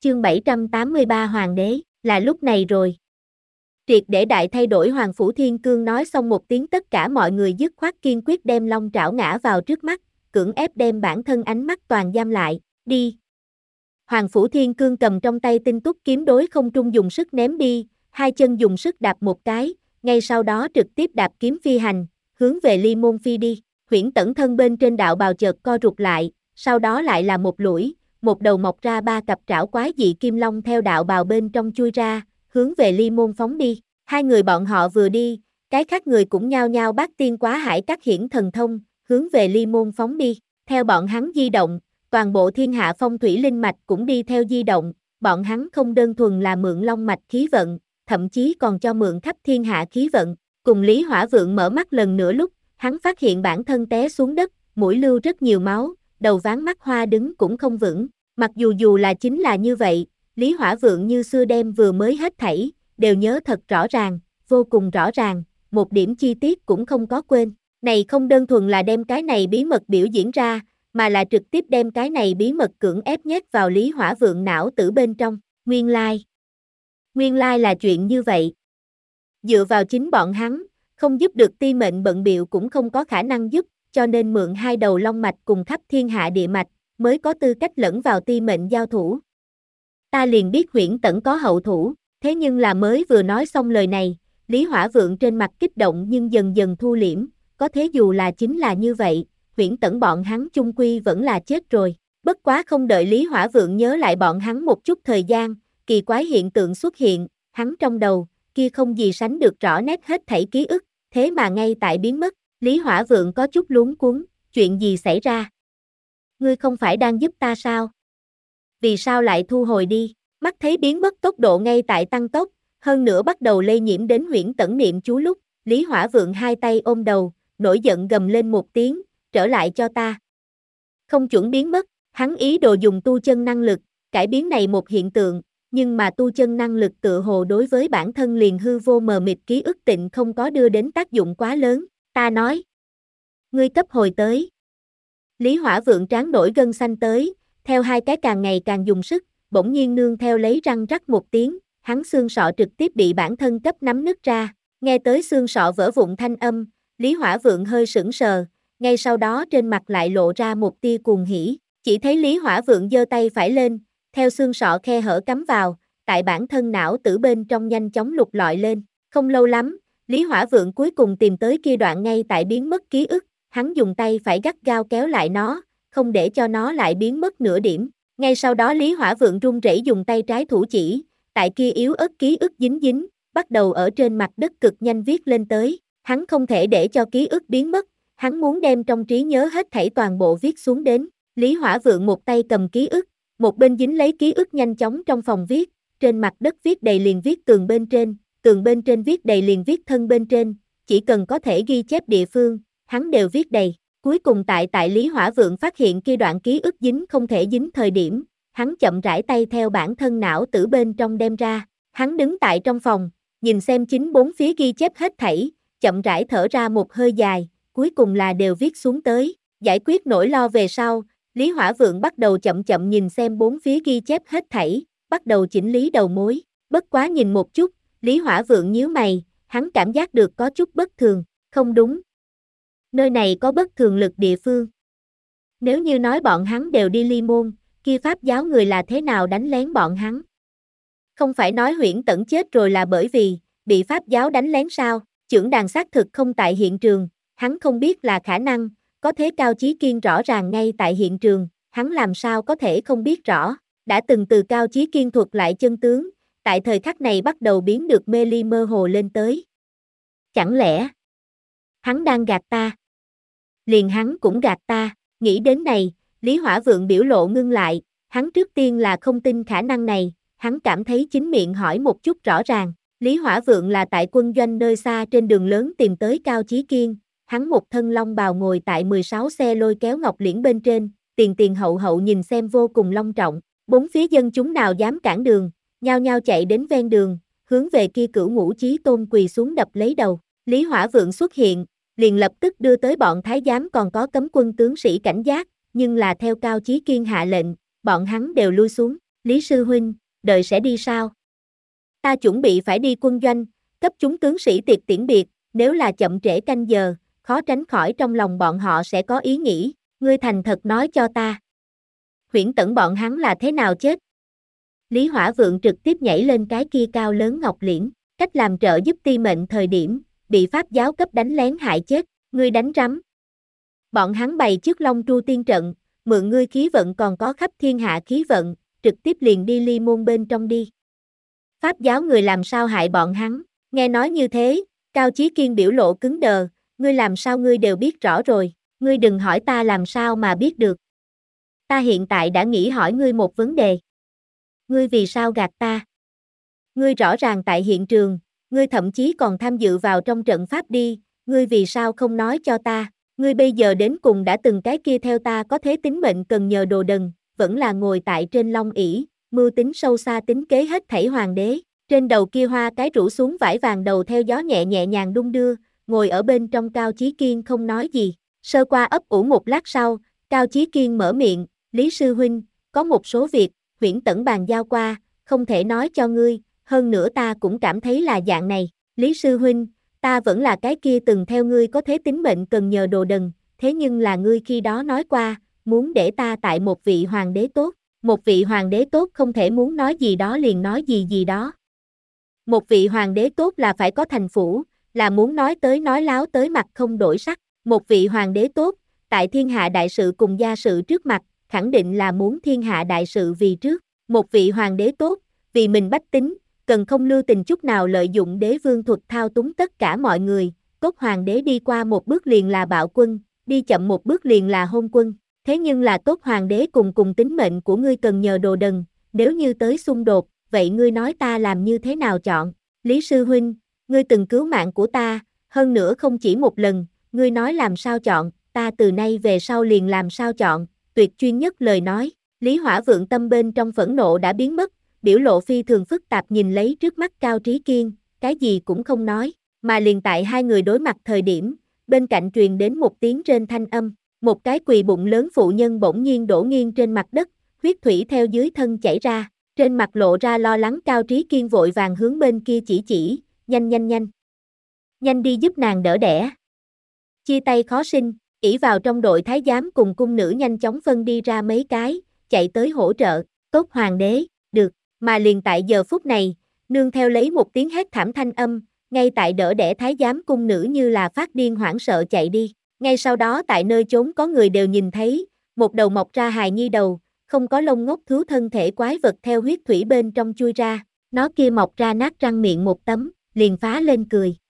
Chương 783 Hoàng đế, là lúc này rồi. Triệt để đại thay đổi Hoàng Phủ Thiên Cương nói xong một tiếng, tất cả mọi người dứt khoát kiên quyết đem Long Trảo ngã vào trước mắt, cưỡng ép đem bản thân ánh mắt toàn giam lại, đi. Hoàng Phủ Thiên Cương cầm trong tay tinh túc kiếm đối không trung dùng sức ném đi, hai chân dùng sức đạp một cái, ngay sau đó trực tiếp đạp kiếm phi hành, hướng về Ly Môn phi đi. Huyễn Tẩn thân bên trên đạo bào chợt co rụt lại, sau đó lại là một lũi, một đầu mọc ra ba cặp trảo quái dị kim long theo đạo bào bên trong chui ra, hướng về Ly Môn phóng đi. Hai người bọn họ vừa đi, cái khác người cũng nhao nhao bát tiên quá hải các hiển thần thông, hướng về Ly Môn phóng đi. Theo bọn hắn di động, toàn bộ thiên hạ phong thủy linh mạch cũng đi theo di động, bọn hắn không đơn thuần là mượn long mạch khí vận, thậm chí còn cho mượn khắp thiên hạ khí vận. Cùng Lý Hỏa Vượng mở mắt lần nữa lúc, hắn phát hiện bản thân té xuống đất, mũi lưu rất nhiều máu, đầu ván mắt hoa đứng cũng không vững. Mặc dù là chính là như vậy, Lý Hỏa Vượng như xưa đem vừa mới hết thảy, đều nhớ thật rõ ràng, vô cùng rõ ràng, một điểm chi tiết cũng không có quên. Này không đơn thuần là đem cái này bí mật biểu diễn ra, mà là trực tiếp đem cái này bí mật cưỡng ép nhét vào Lý Hỏa Vượng não tử bên trong. Nguyên lai là chuyện như vậy. Dựa vào chính bọn hắn, không giúp được ti mệnh bận bịu cũng không có khả năng giúp, cho nên mượn hai đầu long mạch cùng khắp thiên hạ địa mạch, mới có tư cách lẫn vào ti mệnh giao thủ. Ta liền biết Huyễn Tẩn có hậu thủ, thế nhưng là mới vừa nói xong lời này, Lý Hỏa Vượng trên mặt kích động nhưng dần dần thu liễm, có thế dù là chính là như vậy, Huyễn Tẩn bọn hắn chung quy vẫn là chết rồi. Bất quá không đợi Lý Hỏa Vượng nhớ lại bọn hắn một chút thời gian, kỳ quái hiện tượng xuất hiện, hắn trong đầu, kia không gì sánh được rõ nét hết thảy ký ức, thế mà ngay tại biến mất. Lý Hỏa Vượng có chút luống cuống, chuyện gì xảy ra? Ngươi không phải đang giúp ta sao? Vì sao lại thu hồi đi? Mắt thấy biến mất tốc độ ngay tại tăng tốc, hơn nữa bắt đầu lây nhiễm đến Huyễn Tẩn niệm chú lúc, Lý Hỏa Vượng hai tay ôm đầu, nổi giận gầm lên một tiếng, trở lại cho ta. Không chuẩn biến mất, hắn ý đồ dùng tu chân năng lực, cải biến này một hiện tượng, nhưng mà tu chân năng lực tựa hồ đối với bản thân liền hư vô mờ mịt ký ức tịnh không có đưa đến tác dụng quá lớn. Ta nói, ngươi cấp hồi tới. Lý Hỏa Vượng trán nổi gân xanh tới, theo hai cái càng ngày càng dùng sức, bỗng nhiên nương theo lấy răng rắc một tiếng, hắn xương sọ trực tiếp bị bản thân cấp nắm nứt ra. Nghe tới xương sọ vỡ vụn thanh âm, Lý Hỏa Vượng hơi sững sờ, ngay sau đó trên mặt lại lộ ra một tia cuồng hỉ. Chỉ thấy Lý Hỏa Vượng giơ tay phải lên, theo xương sọ khe hở cắm vào, tại bản thân não tử bên trong nhanh chóng lục lọi lên. Không lâu lắm, Lý Hỏa Vượng cuối cùng tìm tới kia đoạn ngay tại biến mất ký ức, hắn dùng tay phải gắt gao kéo lại nó, không để cho nó lại biến mất nửa điểm. Ngay sau đó Lý Hỏa Vượng run rẩy dùng tay trái thủ chỉ, tại kia yếu ớt ký ức dính dính, bắt đầu ở trên mặt đất cực nhanh viết lên tới. Hắn không thể để cho ký ức biến mất, hắn muốn đem trong trí nhớ hết thảy toàn bộ viết xuống đến. Lý Hỏa Vượng một tay cầm ký ức, một bên dính lấy ký ức nhanh chóng trong phòng viết, trên mặt đất viết đầy liền viết tường bên trên viết đầy liền viết thân bên trên, chỉ cần có thể ghi chép địa phương, hắn đều viết đầy. Cuối cùng tại Lý Hỏa Vượng phát hiện kia đoạn ký ức dính không thể dính thời điểm, hắn chậm rãi tay theo bản thân não tử bên trong đem ra, hắn đứng tại trong phòng, nhìn xem chính bốn phía ghi chép hết thảy, chậm rãi thở ra một hơi dài, cuối cùng là đều viết xuống tới. Giải quyết nỗi lo về sau, Lý Hỏa Vượng bắt đầu chậm chậm nhìn xem bốn phía ghi chép hết thảy, bắt đầu chỉnh lý đầu mối. Bất quá nhìn một chút, Lý Hỏa Vượng nhíu mày, hắn cảm giác được có chút bất thường, không đúng. Nơi này có bất thường lực địa phương. Nếu như nói bọn hắn đều đi Ly Môn, kia Pháp giáo người là thế nào đánh lén bọn hắn? Không phải nói Huyễn Tẩn chết rồi là bởi vì bị Pháp giáo đánh lén sao? Chưởng đàn xác thực không tại hiện trường, hắn không biết là khả năng, có thế Cao Chí Kiên rõ ràng ngay tại hiện trường, hắn làm sao có thể không biết rõ, đã từng từ Cao Chí Kiên thuật lại chân tướng, tại thời khắc này bắt đầu biến được mê ly mơ hồ lên tới. Chẳng lẽ hắn đang gạt ta? Liền hắn cũng gạt ta, nghĩ đến này, Lý Hỏa Vượng biểu lộ ngưng lại, hắn trước tiên là không tin khả năng này, hắn cảm thấy chính miệng hỏi một chút rõ ràng. Lý Hỏa Vượng là tại quân doanh nơi xa trên đường lớn tìm tới Cao Chí Kiên, hắn một thân long bào ngồi tại 16 xe lôi kéo ngọc liễn bên trên, tiền hậu hậu nhìn xem vô cùng long trọng, bốn phía dân chúng nào dám cản đường, nhao nhao chạy đến ven đường, hướng về kia Cửu Ngũ Chí Tôn quỳ xuống đập lấy đầu. Lý Hỏa Vượng xuất hiện, liền lập tức đưa tới bọn thái giám còn có cấm quân tướng sĩ cảnh giác, nhưng là theo Cao Chí Kiên hạ lệnh, bọn hắn đều lui xuống. Lý sư huynh, đợi sẽ đi sao? Ta chuẩn bị phải đi quân doanh, cấp chúng tướng sĩ tiệc tiễn biệt, nếu là chậm trễ canh giờ, khó tránh khỏi trong lòng bọn họ sẽ có ý nghĩ, ngươi thành thật nói cho ta. Huyễn Tẩn bọn hắn là thế nào chết? Lý Hỏa Vượng trực tiếp nhảy lên cái kia cao lớn ngọc liễn, cách làm trợ giúp ti mệnh thời điểm, bị pháp giáo cấp đánh lén hại chết, ngươi đánh rắm. Bọn hắn bày trước Long Tru tiên trận, mượn ngươi khí vận còn có khắp thiên hạ khí vận, trực tiếp liền đi ly môn bên trong đi. Pháp giáo người làm sao hại bọn hắn, nghe nói như thế, Cao Chí Kiên biểu lộ cứng đờ, ngươi làm sao ngươi đều biết rõ rồi, ngươi đừng hỏi ta làm sao mà biết được. Ta hiện tại đã nghĩ hỏi ngươi một vấn đề. Ngươi vì sao gạt ta? Ngươi rõ ràng tại hiện trường, ngươi thậm chí còn tham dự vào trong trận pháp đi, ngươi vì sao không nói cho ta? Ngươi bây giờ đến cùng đã từng cái kia theo ta có thế tính mệnh cần nhờ đồ đần, vẫn là ngồi tại trên long ỷ, mưu tính sâu xa tính kế hết thảy hoàng đế. Trên đầu kia hoa cái rủ xuống vải vàng đầu theo gió nhẹ nhẹ nhàng đung đưa, ngồi ở bên trong Cao Chí Kiên không nói gì. Sơ qua ấp ủ một lát sau, Cao Chí Kiên mở miệng, Lý sư huynh, có một số việc, Huyễn Tẩn bàn giao qua, không thể nói cho ngươi, hơn nữa ta cũng cảm thấy là dạng này. Lý sư huynh, ta vẫn là cái kia từng theo ngươi có thế tính mệnh cần nhờ đồ đần, thế nhưng là ngươi khi đó nói qua, muốn để ta tại một vị hoàng đế tốt. Một vị hoàng đế tốt không thể muốn nói gì đó liền nói gì gì đó. Một vị hoàng đế tốt là phải có thành phủ, là muốn nói tới nói láo tới mặt không đổi sắc. Một vị hoàng đế tốt, tại thiên hạ đại sự cùng gia sự trước mặt, khẳng định là muốn thiên hạ đại sự vì trước. Một vị hoàng đế tốt, vì mình bách tính, cần không lưu tình chút nào lợi dụng đế vương thuật thao túng tất cả mọi người. Tốt hoàng đế đi qua một bước liền là bạo quân, đi chậm một bước liền là hôn quân. Thế nhưng là tốt hoàng đế cùng tính mệnh của ngươi cần nhờ đồ đần, nếu như tới xung đột, vậy ngươi nói ta làm như thế nào chọn? Lý sư huynh, ngươi từng cứu mạng của ta, hơn nữa không chỉ một lần, ngươi nói làm sao chọn, ta từ nay về sau liền làm sao chọn, tuyệt chuyên nhất lời nói. Lý Hỏa Vượng tâm bên trong phẫn nộ đã biến mất, biểu lộ phi thường phức tạp nhìn lấy trước mắt Cao Trí Kiên, cái gì cũng không nói, mà liền tại hai người đối mặt thời điểm, bên cạnh truyền đến một tiếng trên thanh âm, một cái quỳ bụng lớn phụ nhân bỗng nhiên đổ nghiêng trên mặt đất, huyết thủy theo dưới thân chảy ra, trên mặt lộ ra lo lắng. Cao Trí Kiên vội vàng hướng bên kia chỉ, nhanh nhanh nhanh. Nhanh đi giúp nàng đỡ đẻ. Chia tay khó sinh, ỷ vào trong đội thái giám cùng cung nữ nhanh chóng phân đi ra mấy cái, chạy tới hỗ trợ, tốt hoàng đế, được, mà liền tại giờ phút này, nương theo lấy một tiếng hét thảm thanh âm, ngay tại đỡ đẻ thái giám cung nữ như là phát điên hoảng sợ chạy đi, ngay sau đó tại nơi chốn có người đều nhìn thấy, một đầu mọc ra hài nhi đầu, không có lông ngốc thú thân thể quái vật theo huyết thủy bên trong chui ra, nó kia mọc ra nát răng miệng một tấm, liền phá lên cười,